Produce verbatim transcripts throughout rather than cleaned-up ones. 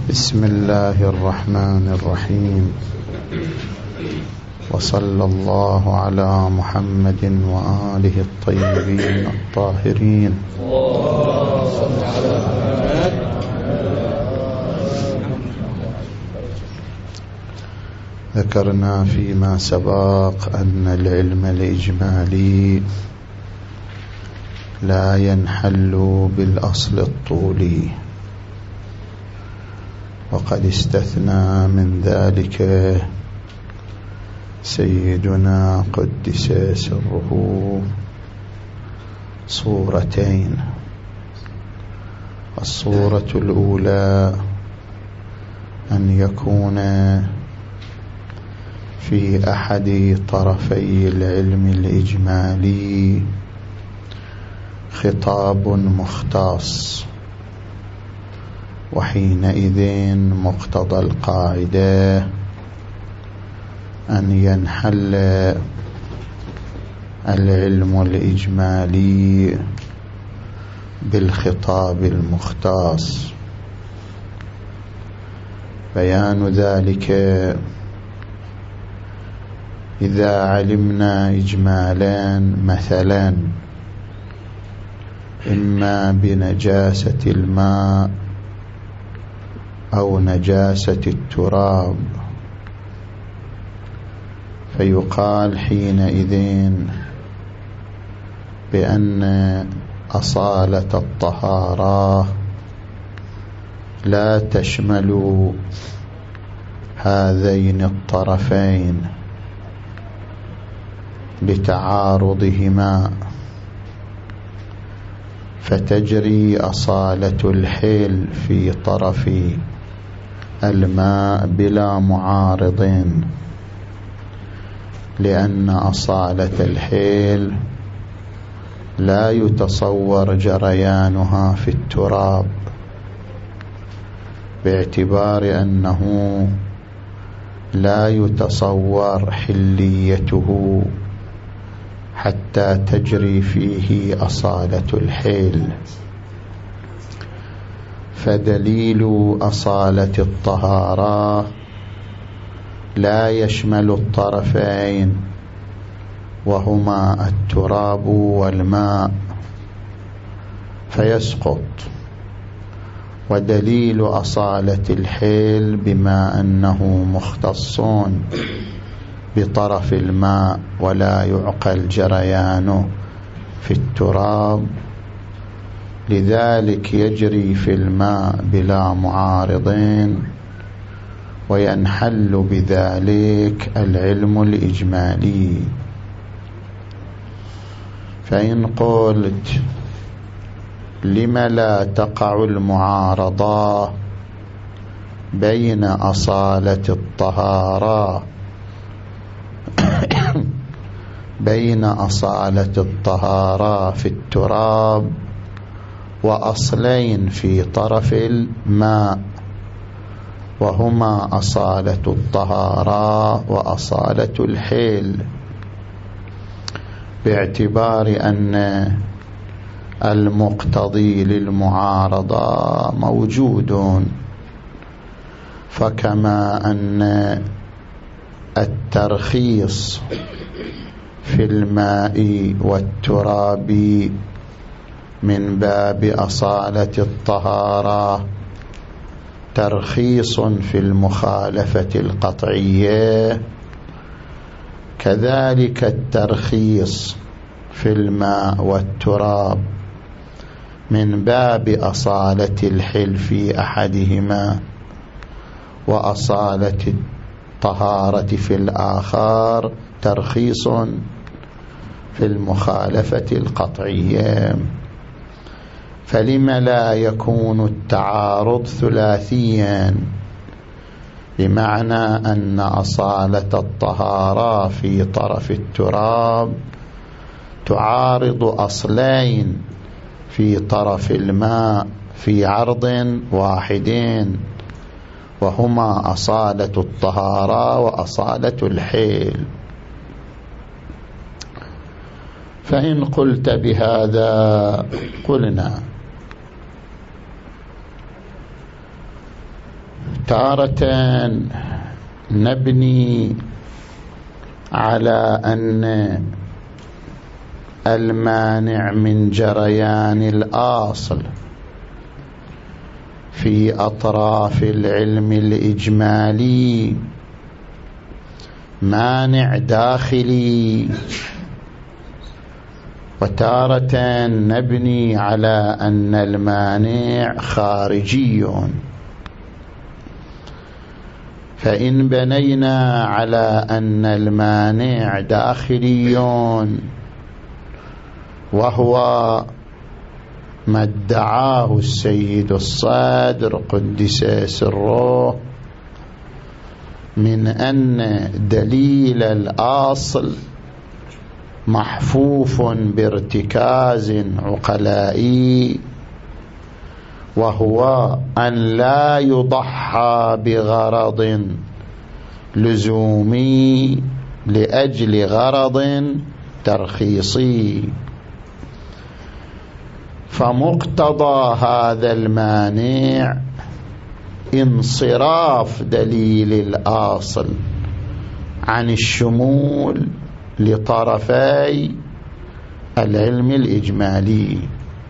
بسم الله الرحمن الرحيم، وصلى الله على محمد وآله الطيبين الطاهرين. ذكرنا فيما سبق أن العلم الإجمالي لا ينحل بالأصل الطولي، وقد استثنى من ذلك سيدنا قدس سره صورتين. الصورة الأولى أن يكون في أحد طرفي العلم الإجمالي خطاب مختص، وحينئذ مقتضى القاعدة أن ينحل العلم الإجمالي بالخطاب المختص. بيان ذلك: إذا علمنا إجمالا مثلا إما بنجاسة الماء أو نجاسة التراب، فيقال حينئذ بأن أصالة الطهارة لا تشمل هذين الطرفين لتعارضهما، فتجري أصالة الحيل في طرف الماء بلا معارض، لأن أصالة الحيل لا يتصور جريانها في التراب، باعتبار أنه لا يتصور حليته حتى تجري فيه أصالة الحيل. فدليل أصالة الطهارة لا يشمل الطرفين وهما التراب والماء، فيسقط. ودليل أصالة الحيل بما أنه مختص بطرف الماء ولا يعقل جريانه في التراب، لذلك يجري في الماء بلا معارضين، وينحل بذلك العلم الإجمالي. فإن قلت لم لا تقع المعارضة بين أصالة الطهارة بين أصالة الطهارة في التراب وأصلين في طرف الماء، وهما أصالة الطهارة وأصالة الحيل، باعتبار أن المقتضي للمعارضة موجود. فكما أن الترخيص في الماء والتراب من باب أصالة الطهارة ترخيص في المخالفة القطعية، كذلك الترخيص في الماء والتراب من باب أصالة الحل في أحدهما وأصالة الطهارة في الآخر ترخيص في المخالفة القطعية. فلم لا يكون التعارض ثلاثيا، بمعنى أن أصالة الطهارة في طرف التراب تعارض أصلين في طرف الماء في عرض واحدين، وهما أصالة الطهارة وأصالة الحيل. فإن قلت بهذا قلنا تارة نبني على أن المانع من جريان الأصل في أطراف العلم الإجمالي مانع داخلي، وتارة نبني على أن المانع خارجي. فإن بنينا على أن المانع داخلي وهو ما ادعاه السيد الصدر قدس سره من أن دليل الأصل محفوف بارتكاز عقلائي، وهو أن لا يضحى بغرض لزومي لأجل غرض ترخيصي، فمقتضى هذا المانع انصراف دليل الأصل عن الشمول لطرفي العلم الإجمالي.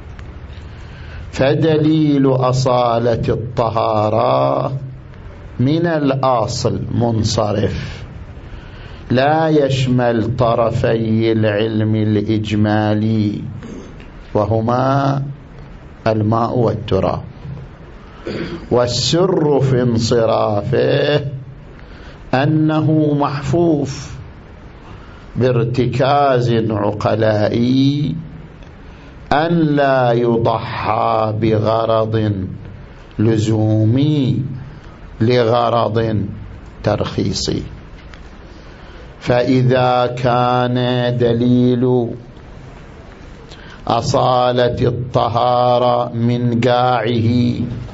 فدليل أصالة الطهارة من الأصل منصرف، لا يشمل طرفي العلم الإجمالي وهما الماء والتراب، والسر في انصرافه أنه محفوف بارتكاز عقلائي أن لا يضحى بغرض لزومي لغرض ترخيصي. فإذا كان دليل أصالة الطهارة من قاعه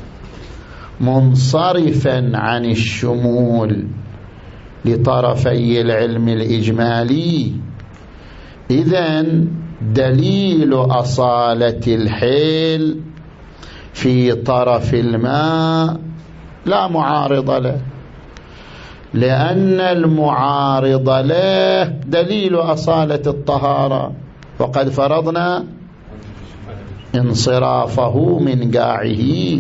منصرفا عن الشمول لطرفي العلم الإجمالي، إذن دليل أصالة الحيل في طرف الماء لا معارض له، لأن المعارض له دليل أصالة الطهارة، وقد فرضنا انصرافه من قاعه.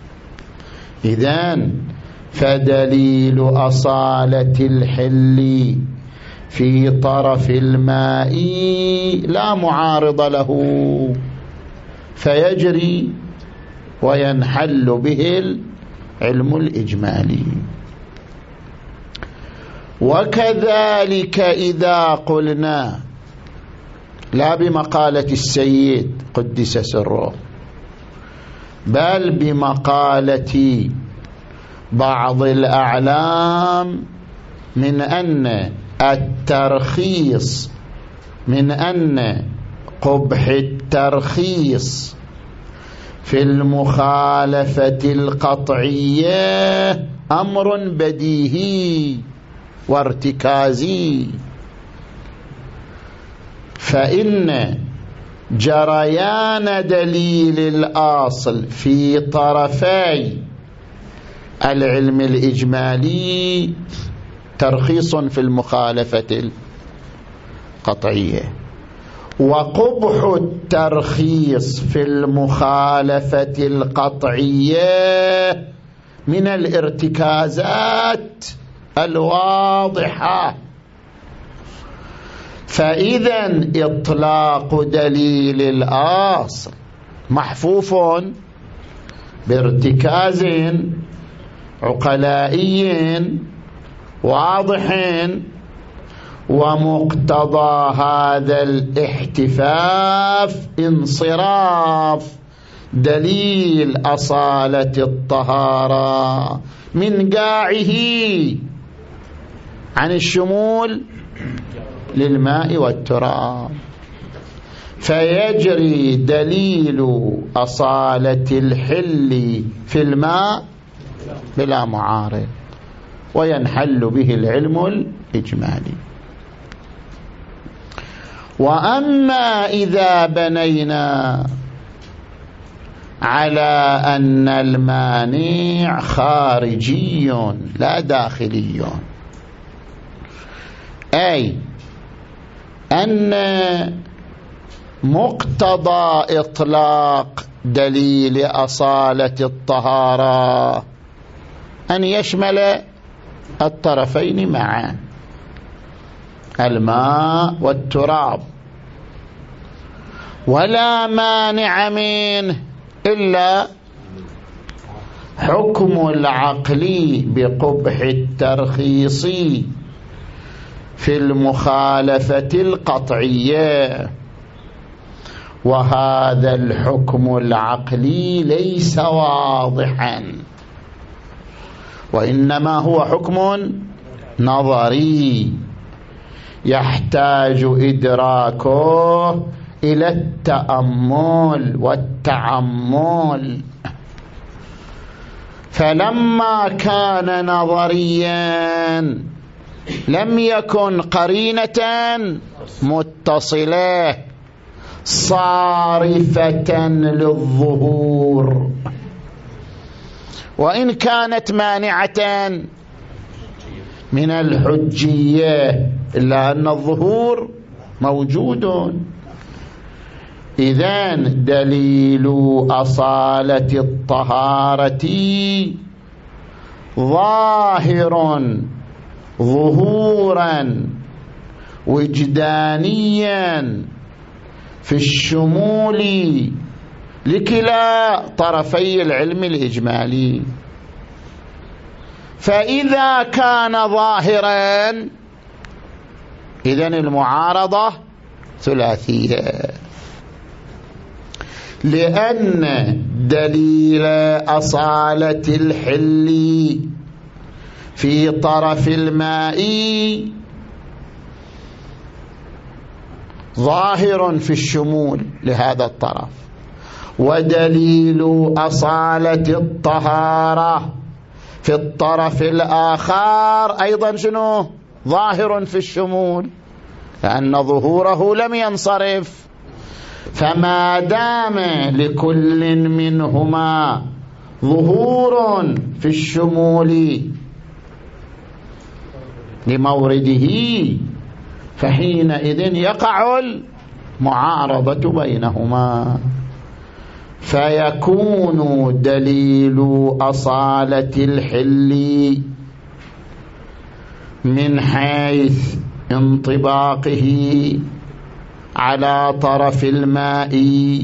إذن فدليل أصالة الحل في طرف الماء لا معارض له، فيجري وينحل به العلم الإجمالي. وكذلك إذا قلنا لا بمقالة السيد قدس سره بل بمقالة بعض الأعلام من أن الترخيص من أن قبح الترخيص في المخالفة القطعية أمر بديهي وارتكازي، فإن جريان دليل الأصل في طرفي العلم الإجمالي ترخيص في المخالفة القطعية، وقبح الترخيص في المخالفة القطعية من الارتكازات الواضحة. فإذا إطلاق دليل الأصل محفوف بارتكاز عقلائي واضح، ومقتضى هذا الاحتفاف انصراف دليل أصالة الطهارة من قاعه عن الشمول للماء والتراب، فيجري دليل أصالة الحل في الماء بلا معارض وينحل به العلم الإجمالي. وأما إذا بنينا على أن المانع خارجي لا داخلي، أي أن مقتضى إطلاق دليل أصالة الطهارة أن يشمل الطرفين معا، الماء والتراب، ولا مانع منه إلا حكم العقل بقبح الترخيص في المخالفة القطعية، وهذا الحكم العقلي ليس واضحا، وإنما هو حكم نظري يحتاج إدراكه إلى التأمل والتعمل. فلما كان نظريا لم يكن قرينة متصلة صارفة للظهور، وإن كانت مانعة من الحجية إلا أن الظهور موجود. إذن دليل أصالة الطهارة ظاهر ظهورا وجدانيا في الشمول لكلا طرفي العلم الإجمالي. فإذا كان ظاهرا إذن المعارضة ثلاثية، لأن دليل أصالة الحل في طرف الماء ظاهر في الشمول لهذا الطرف، ودليل أصالة الطهارة في الطرف الآخر أيضا شنو؟ ظاهر في الشمول، لأن ظهوره لم ينصرف. فما دام لكل منهما ظهور في الشمول لمورده فحينئذ يقع المعارضة بينهما، فيكون دليل أصالة الحل من حيث انطباقه على طرف الماء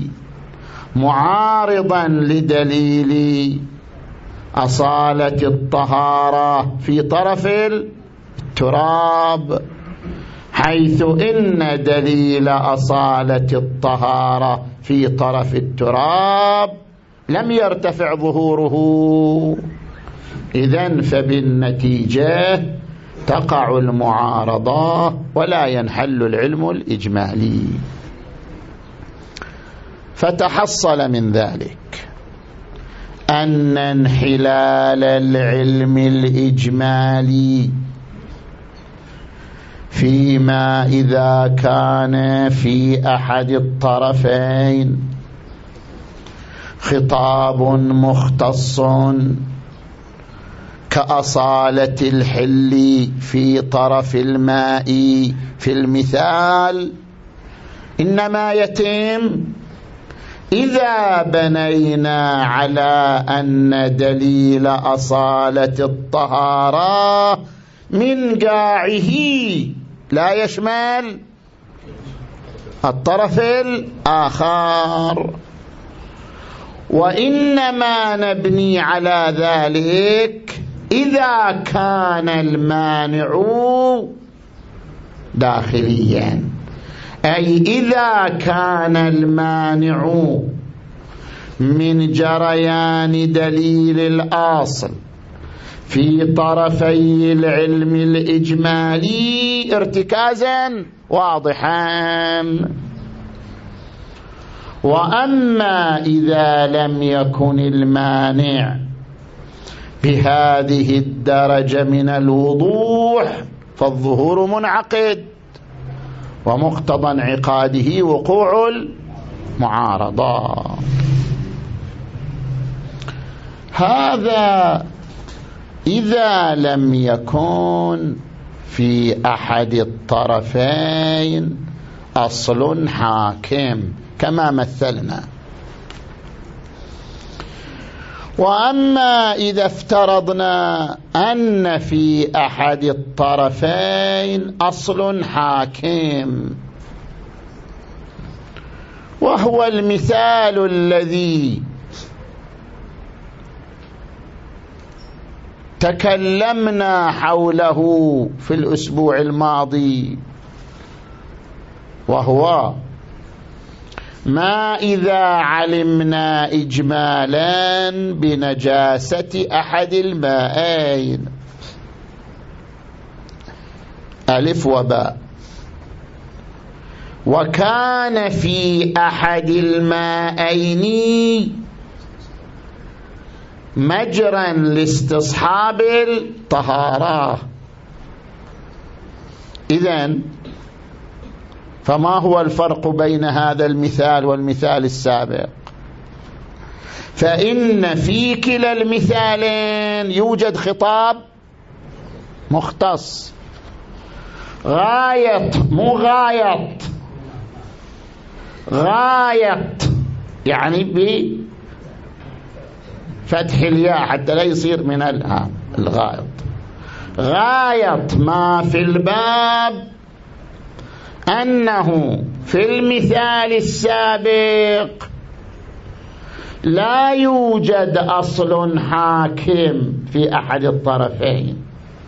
معارضا لدليل أصالة الطهارة في طرف التراب، حيث إن دليل أصالة الطهارة في طرف التراب لم يرتفع ظهوره. إذن فبالنتيجة تقع المعارضة ولا ينحل العلم الإجمالي. فتحصل من ذلك أن انحلال العلم الإجمالي فيما إذا كان في أحد الطرفين خطاب مختص كأصالة الحل في طرف الماء في المثال، إنما يتم إذا بنينا على أن دليل أصالة الطهارة من قاعه لا يشمل الطرف الآخر، وإنما نبني على ذلك إذا كان المانع داخليا، أي إذا كان المانع من جريان دليل الأصل في طرفي العلم الإجمالي ارتكازا واضحا. وأما إذا لم يكن المانع بهذه الدرجة من الوضوح فالظهور منعقد، ومقتضى انعقاده وقوع المعارضة. هذا إذا لم يكن في أحد الطرفين أصل حاكم كما مثلنا. وأما إذا افترضنا أن في أحد الطرفين أصل حاكم، وهو المثال الذي تكلمنا حوله في الأسبوع الماضي، وهو ما إذا علمنا إجمالا بنجاسة أحد المائين ألف وباء، وكان في أحد المائين مجرى لاستصحاب الطهارة، إذن فما هو الفرق بين هذا المثال والمثال السابق؟ فإن في كلا المثالين يوجد خطاب مختص، غاية مو غاية، غاية يعني بفتح الياء حتى لا يصير من الغاية، غاية ما في الباب أنه في المثال السابق لا يوجد أصل حاكم في أحد الطرفين،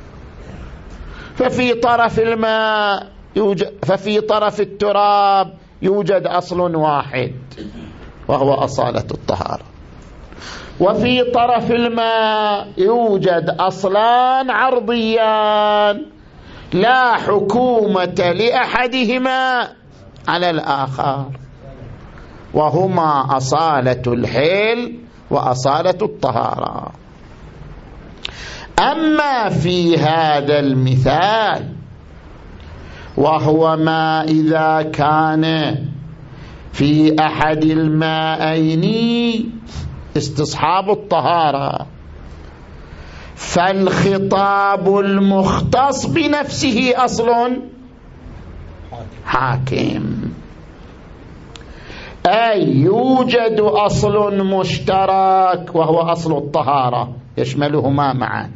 ففي طرف الماء يوجد، ففي طرف التراب يوجد أصل واحد وهو أصالة الطهارة، وفي طرف الماء يوجد أصلان عرضيان لا حكومة لأحدهما على الآخر، وهما أصالة الحل وأصالة الطهارة. أما في هذا المثال وهو ما إذا كان في أحد المائين استصحاب الطهارة، فالخطاب المختص بنفسه أصل حاكم، أي يوجد أصل مشترك وهو أصل الطهارة يشملهما معا،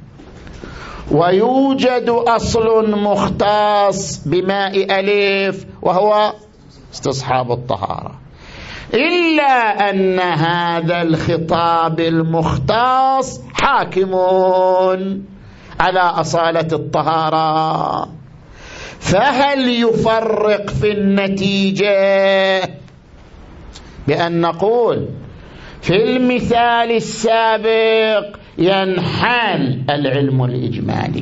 ويوجد أصل مختص بماء ألف وهو استصحاب الطهارة، إلا أن هذا الخطاب المختص حاكم على أصالة الطهارة. فهل يفرق في النتيجة بأن نقول في المثال السابق ينحل العلم الإجمالي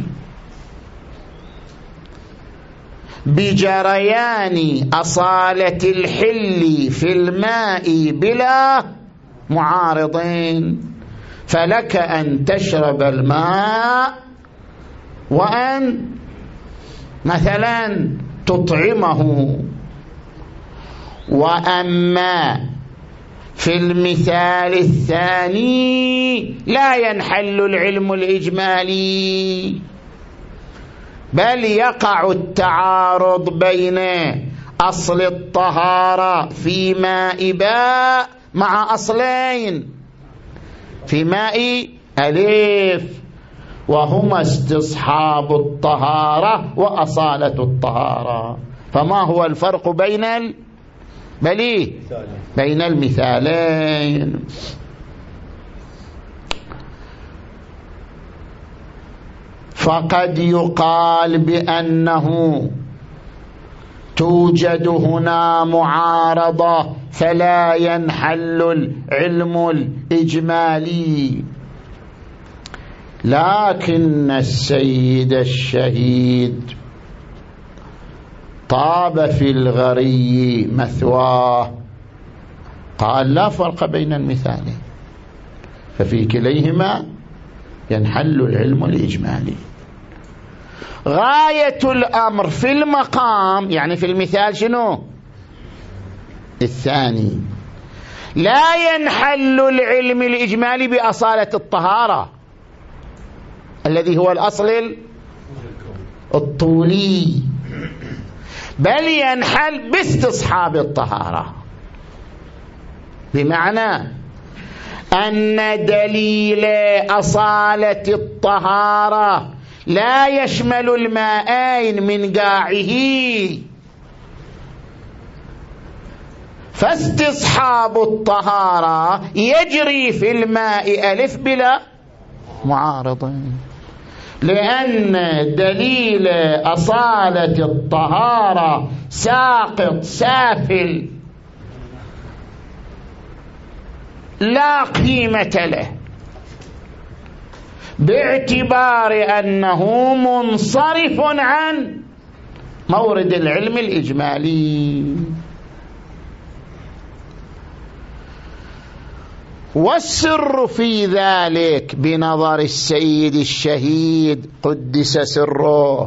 بجريان أصالة الحل في الماء بلا معارضين، فلك أن تشرب الماء وأن مثلا تطعمه. وأما في المثال الثاني لا ينحل العلم الإجمالي، بل يقع التعارض بين أصل الطهارة في ماء باء مع أصلين في ماء ألف، وهما استصحاب الطهارة وأصالة الطهارة. فما هو الفرق بين ال... بليه بين المثالين؟ فقد يقال بأنه توجد هنا معارضة فلا ينحل العلم الإجمالي، لكن السيد الشهيد طاب في الغري مثواه، قال لا فرق بين المثالين، ففي كليهما ينحل العلم الإجمالي. غاية الأمر في المقام يعني في المثال شنو؟ الثاني، لا ينحل العلم الإجمالي بأصالة الطهارة الذي هو الأصل الطولي، بل ينحل باستصحاب الطهارة، بمعنى أن دليل أصالة الطهارة لا يشمل الماءين من قاعه، فاستصحاب الطهارة يجري في الماء ألف بلا معارضة، لأن دليل أصالة الطهارة ساقط سافل لا قيمة له، باعتبار أنه منصرف عن مورد العلم الإجمالي. والسر في ذلك بنظر السيد الشهيد قدس سره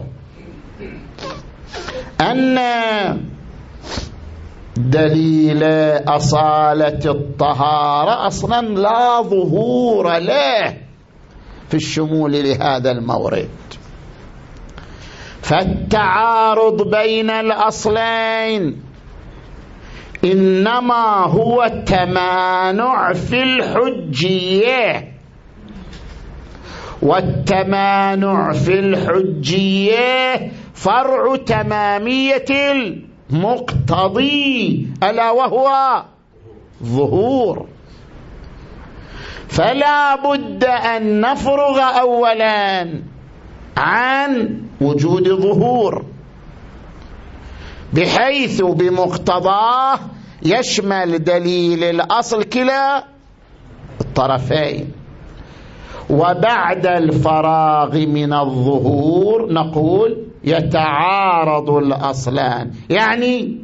أن دليل أصالة الطهارة أصلا لا ظهور له في الشمول لهذا المورد، فالتعارض بين الأصلين إنما هو تمانع في الحجية، والتمانع في الحجية فرع تمامية المقتضي ألا وهو ظهور، فلا بد أن نفرغ أولا عن وجود ظهور، بحيث بمقتضاه يشمل دليل الأصل كلا الطرفين، وبعد الفراغ من الظهور نقول يتعارض الأصلان، يعني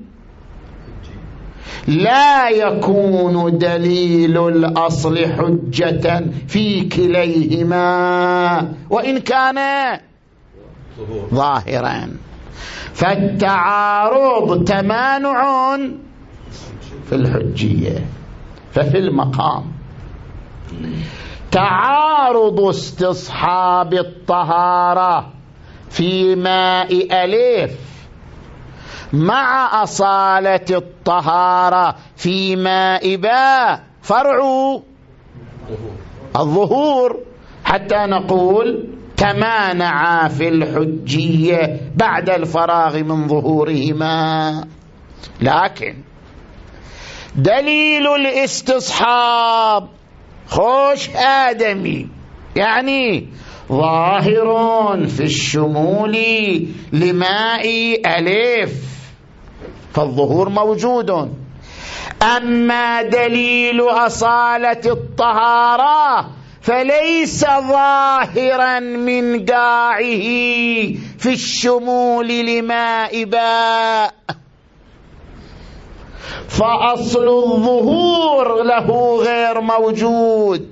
لا يكون دليل الأصل حجة في كليهما وإن كان ظاهرا، فالتعارض تمانع في الحجية. ففي المقام تعارض استصحاب الطهارة في ماء ألف مع أصالة الطهارة في ماء باء فرع الظهور، حتى نقول تمانعا في الحجية بعد الفراغ من ظهورهما. لكن دليل الاستصحاب خوش آدمي، يعني ظاهر في الشمول لماء ألف، فالظهور موجود. أما دليل أصالة الطهارة فليس ظاهرا من قاعه في الشمول لماء باء، فأصل الظهور له غير موجود،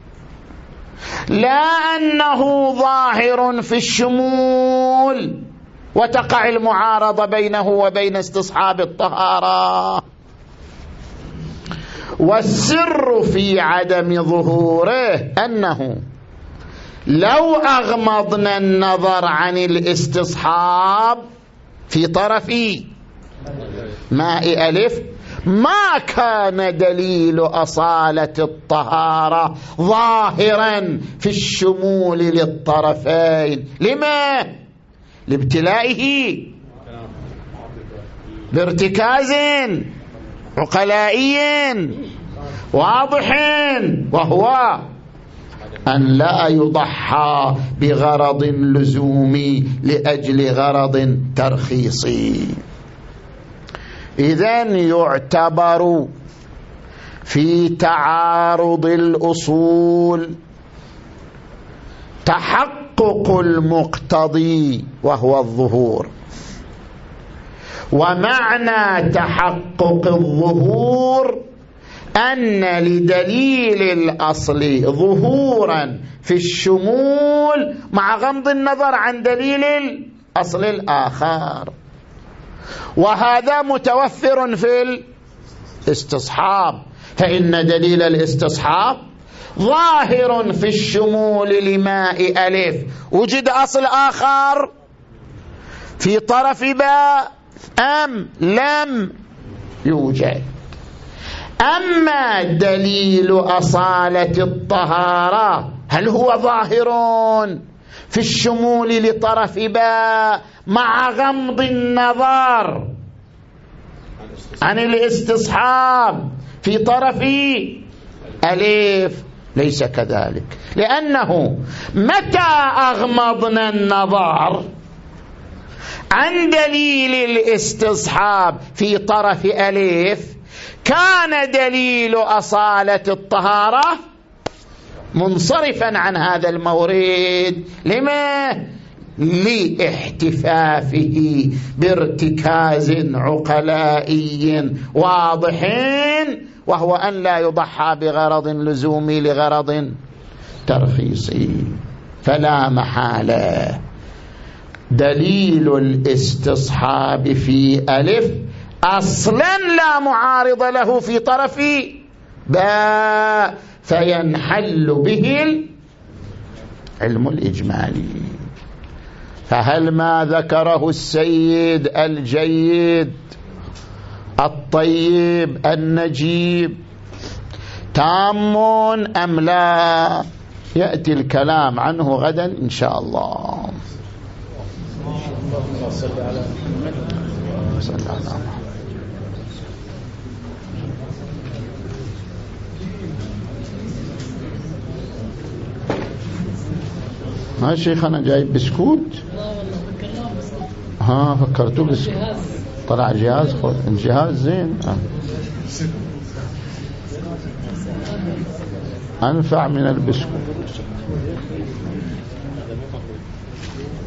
لا أنه ظاهر في الشمول وتقع المعارضة بينه وبين استصحاب الطهارة. والسر في عدم ظهوره أنه لو أغمضنا النظر عن الاستصحاب في طرف ماء ألف ما كان دليل أصالة الطهارة ظاهرا في الشمول للطرفين. لما؟ لابتلائه بارتكاز عقلائي واضح، وهو أن لا يضحى بغرض لزومي لأجل غرض ترخيصي. إذن يعتبر في تعارض الأصول تحقق المقتضي وهو الظهور، ومعنى تحقق الظهور أن لدليل الأصل ظهورا في الشمول مع غمض النظر عن دليل الأصل الآخر، وهذا متوفر في الاستصحاب، فإن دليل الاستصحاب ظاهر في الشمول لماء ألف. وجد أصل آخر في طرف باء أم لم يوجد؟ أما دليل أصالة الطهارة هل هو ظاهر في الشمول لطرف باء مع غمض النظر عن الاستصحاب في طرف ألف؟ ليس كذلك، لأنه متى أغمضنا النظر عن دليل الاستصحاب في طرف ألف كان دليل أصالة الطهارة منصرفا عن هذا المورد. لما؟ لاحتفافه بارتكاز عقلائي واضح، وهو أن لا يضحى بغرض لزومي لغرض ترخيصي. فلا محالة دليل الاستصحاب في ألف أصلا لا معارض له في طرف باء، فينحل به العلم الإجمالي. فهل ما ذكره السيد الجيد الطيب النجيب تام أم لا؟ يأتي الكلام عنه غدا إن شاء الله. صلى على محمد. ها شيخنا جايب بسكوت؟ ها فكرتوا بسكوت؟ طلع جهاز الجهاز زين أنفع من البسكوت.